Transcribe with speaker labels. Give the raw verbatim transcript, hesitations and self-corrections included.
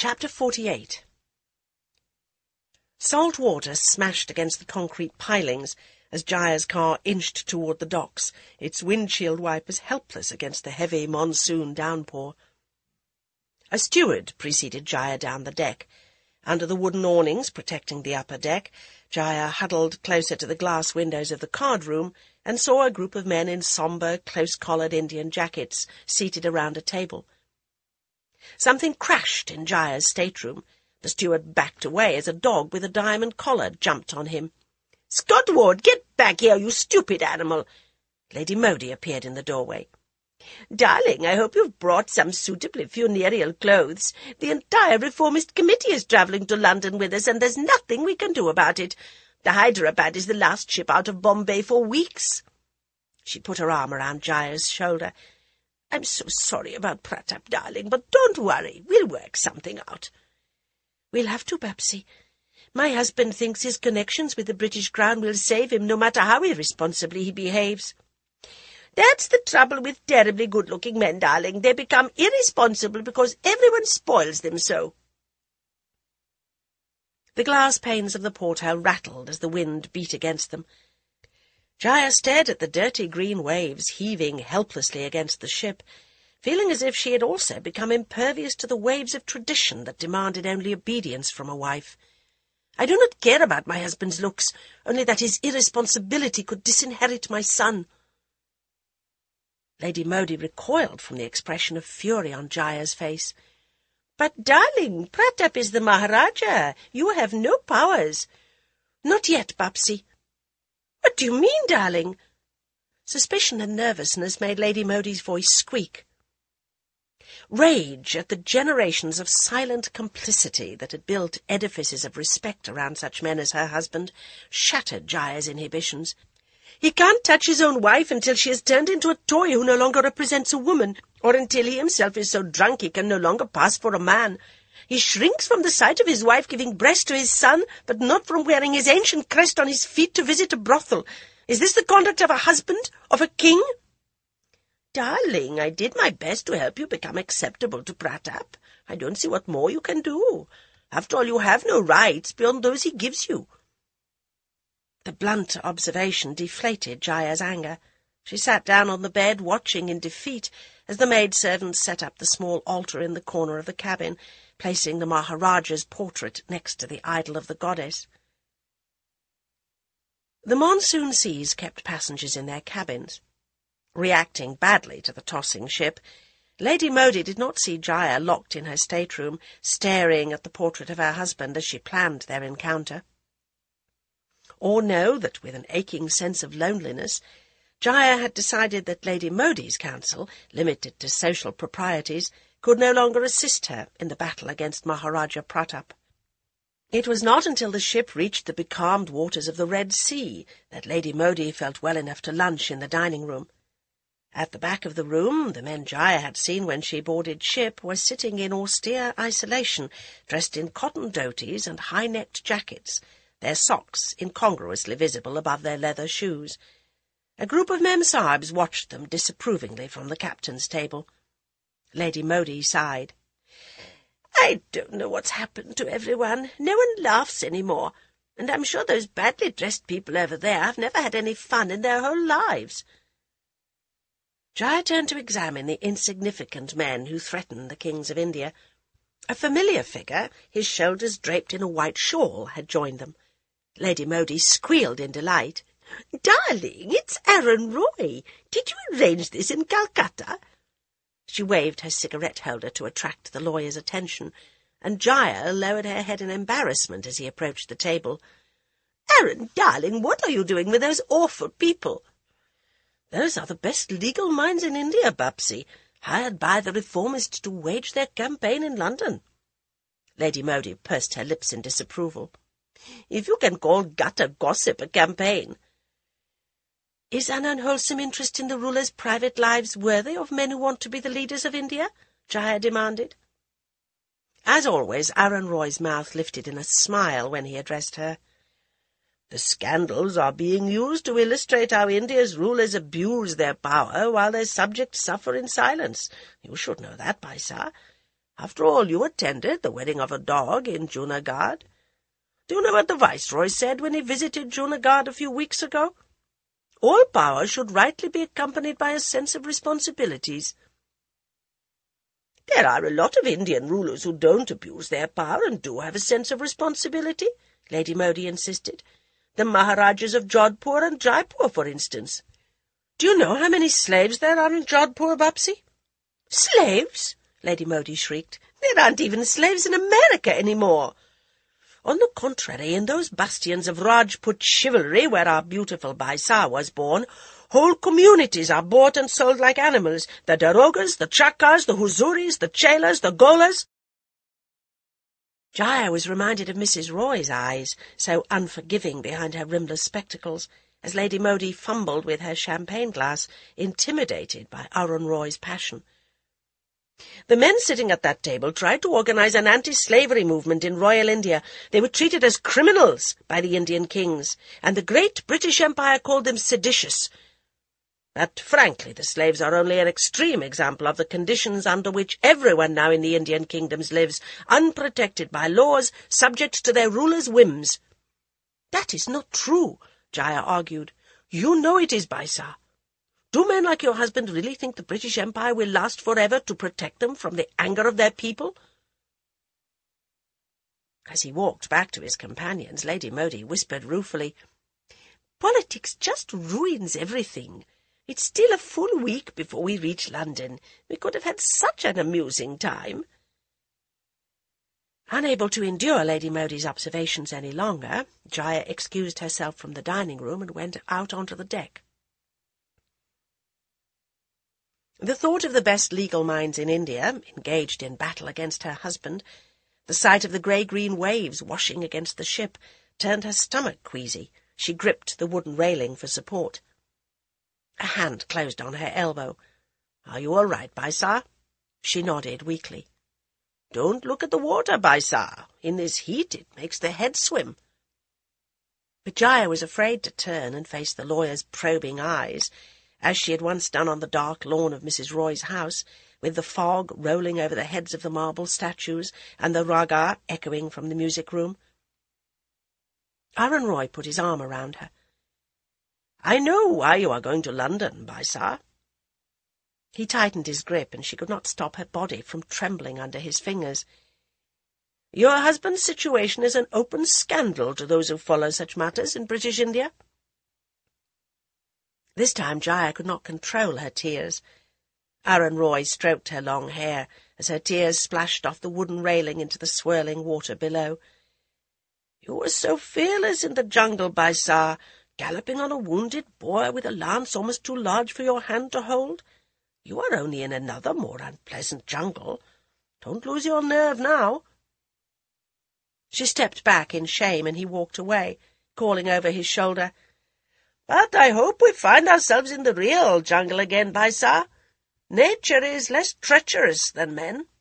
Speaker 1: Chapter forty-eight. Salt water smashed against the concrete pilings as Jaya's car inched toward the docks, its windshield wipers helpless against the heavy monsoon downpour. A steward preceded Jaya down the deck. Under the wooden awnings protecting the upper deck, Jaya huddled closer to the glass windows of the card-room and saw a group of men in sombre, close-collared Indian jackets seated around a table. Something crashed in Jaya's stateroom. The steward backed away as a dog with a diamond collar jumped on him. "Scotward, get back here, you stupid animal!" Lady Modi appeared in the doorway. "Darling, I hope you've brought some suitably funereal clothes. The entire Reformist Committee is travelling to London with us, and there's nothing we can do about it. The Hyderabad is the last ship out of Bombay for weeks." She put her arm around Jaya's shoulder. "I'm so sorry about Pratap, darling, but don't worry. We'll work something out." "We'll have to, Babsy. My husband thinks his connections with the British Crown will save him, no matter how irresponsibly he behaves." "That's the trouble with terribly good-looking men, darling. They become irresponsible because everyone spoils them so." The glass panes of the porthole rattled as the wind beat against them. Jaya stared at the dirty green waves heaving helplessly against the ship, feeling as if she had also become impervious to the waves of tradition that demanded only obedience from a wife. "I do not care about my husband's looks, only that his irresponsibility could disinherit my son." Lady Modi recoiled from the expression of fury on Jaya's face. "But, darling, Pratap is the Maharaja. You have no powers." "Not yet, Babsy." "What do you mean, darling?" Suspicion and nervousness made Lady Modi's voice squeak. Rage at the generations of silent complicity that had built edifices of respect around such men as her husband shattered Jaya's inhibitions. "He can't touch his own wife until she has turned into a toy who no longer represents a woman, or until he himself is so drunk he can no longer pass for a man. He shrinks from the sight of his wife giving breast to his son, but not from wearing his ancient crest on his feet to visit a brothel. Is this the conduct of a husband, of a king?" "Darling, I did my best to help you become acceptable to Pratap. I don't see what more you can do. After all, you have no rights beyond those he gives you." The blunt observation deflated Jaya's anger. She sat down on the bed, watching in defeat as the maidservant set up the small altar in the corner of the cabin, placing the Maharaja's portrait next to the idol of the goddess. The monsoon seas kept passengers in their cabins. Reacting badly to the tossing ship, Lady Modi did not see Jaya locked in her stateroom, staring at the portrait of her husband as she planned their encounter. Or know that, with an aching sense of loneliness, Jaya had decided that Lady Modi's counsel, limited to social proprieties, could no longer assist her in the battle against Maharaja Pratap. It was not until the ship reached the becalmed waters of the Red Sea that Lady Modi felt well enough to lunch in the dining-room. At the back of the room, the men Jaya had seen when she boarded ship were sitting in austere isolation, dressed in cotton dhotis and high-necked jackets, their socks incongruously visible above their leather shoes. A group of Memsahibs watched them disapprovingly from the captain's table. Lady Modi sighed. "I don't know what's happened to everyone. No one laughs any more, and I'm sure those badly dressed people over there have never had any fun in their whole lives." Jaya turned to examine the insignificant men who threatened the kings of India. A familiar figure, his shoulders draped in a white shawl, had joined them. Lady Modi squealed in delight. "Darling, it's Aaron Roy. Did you arrange this in Calcutta?" She waved her cigarette-holder to attract the lawyer's attention, and Jaya lowered her head in embarrassment as he approached the table. "Aaron, darling, what are you doing with those awful people?" "Those are the best legal minds in India, Babsy, hired by the Reformists to wage their campaign in London." Lady Modi pursed her lips in disapproval. "If you can call gutter gossip a campaign." "Is an unwholesome interest in the rulers' private lives worthy of men who want to be the leaders of India?" Jaya demanded. As always, Aaron Roy's mouth lifted in a smile when he addressed her. "The scandals are being used to illustrate how India's rulers abuse their power while their subjects suffer in silence. You should know that, Paisa.
Speaker 2: After all, you attended the wedding of a dog in Junagadh. Do you know what the Viceroy said when he visited Junagadh a few weeks ago? All power should rightly be accompanied by a sense of responsibilities. There are a lot of Indian rulers who don't abuse their power and do have a sense of responsibility, Lady Modi insisted. The Maharajas of Jodhpur and Jaipur, for instance. Do you know how many slaves there are in Jodhpur, Bapsi? Slaves? Lady Modi shrieked. There aren't even slaves in America anymore. On the contrary, in those bastions of Rajput chivalry where our beautiful Baisa was born, whole communities are bought and sold like animals. The Darogas, the Chakas, the Huzuris, the Chelas, the Golas. Jaya was reminded of Missus Roy's eyes, so unforgiving behind her rimless spectacles, as Lady Modi fumbled with her champagne glass, intimidated by Arun Roy's passion. The men sitting at that table tried to organize an anti-slavery movement in Royal India. They were treated as criminals by the Indian kings, and the great British Empire called them seditious. But, frankly, the slaves are only an extreme example of the conditions under which everyone now in the Indian kingdoms lives, unprotected by laws, subject to their rulers' whims. That is not true, Jaya argued. You know it is, Baisa. Do men like your husband really think the British Empire will last forever to protect them from the anger of their people? As he walked back to his companions, Lady Modi whispered ruefully, Politics just ruins everything. It's still a full week before we reach London. We could have had such an amusing time. Unable to endure Lady Modi's observations any longer, Jaya excused herself from the dining room and went out onto the deck. The thought of the best legal minds in India, engaged in battle against her husband, the sight of the grey-green waves washing against the ship, turned her stomach queasy. She gripped the wooden railing for support. A hand closed on her elbow. Are you all right, Baisa? She nodded weakly. Don't look at the water, Baisa. In this heat it makes the head swim. But Jaya was afraid to turn and face the lawyer's probing eyes, as she had once done on the dark lawn of Missus Roy's house, with the fog rolling over the heads of the marble statues and the raga echoing from the music-room. Arun Roy put his arm around her. I know why you are going to London, Baisa. He tightened his grip, and she could not stop her body from trembling under his fingers. Your husband's situation is an open scandal to those who follow such matters in British India. This time Jaya could not control her tears. Arun Roy stroked her long hair as her tears splashed off the wooden railing into the swirling water below. You were so fearless in the jungle, Baisa, galloping on a wounded boar with a lance almost too large for your hand to hold. You are only in another, more unpleasant jungle. Don't lose your nerve now. She stepped back in shame, and he walked away, calling over his shoulder, But I hope we find ourselves in the real jungle again, Baisa. Nature is less treacherous than men.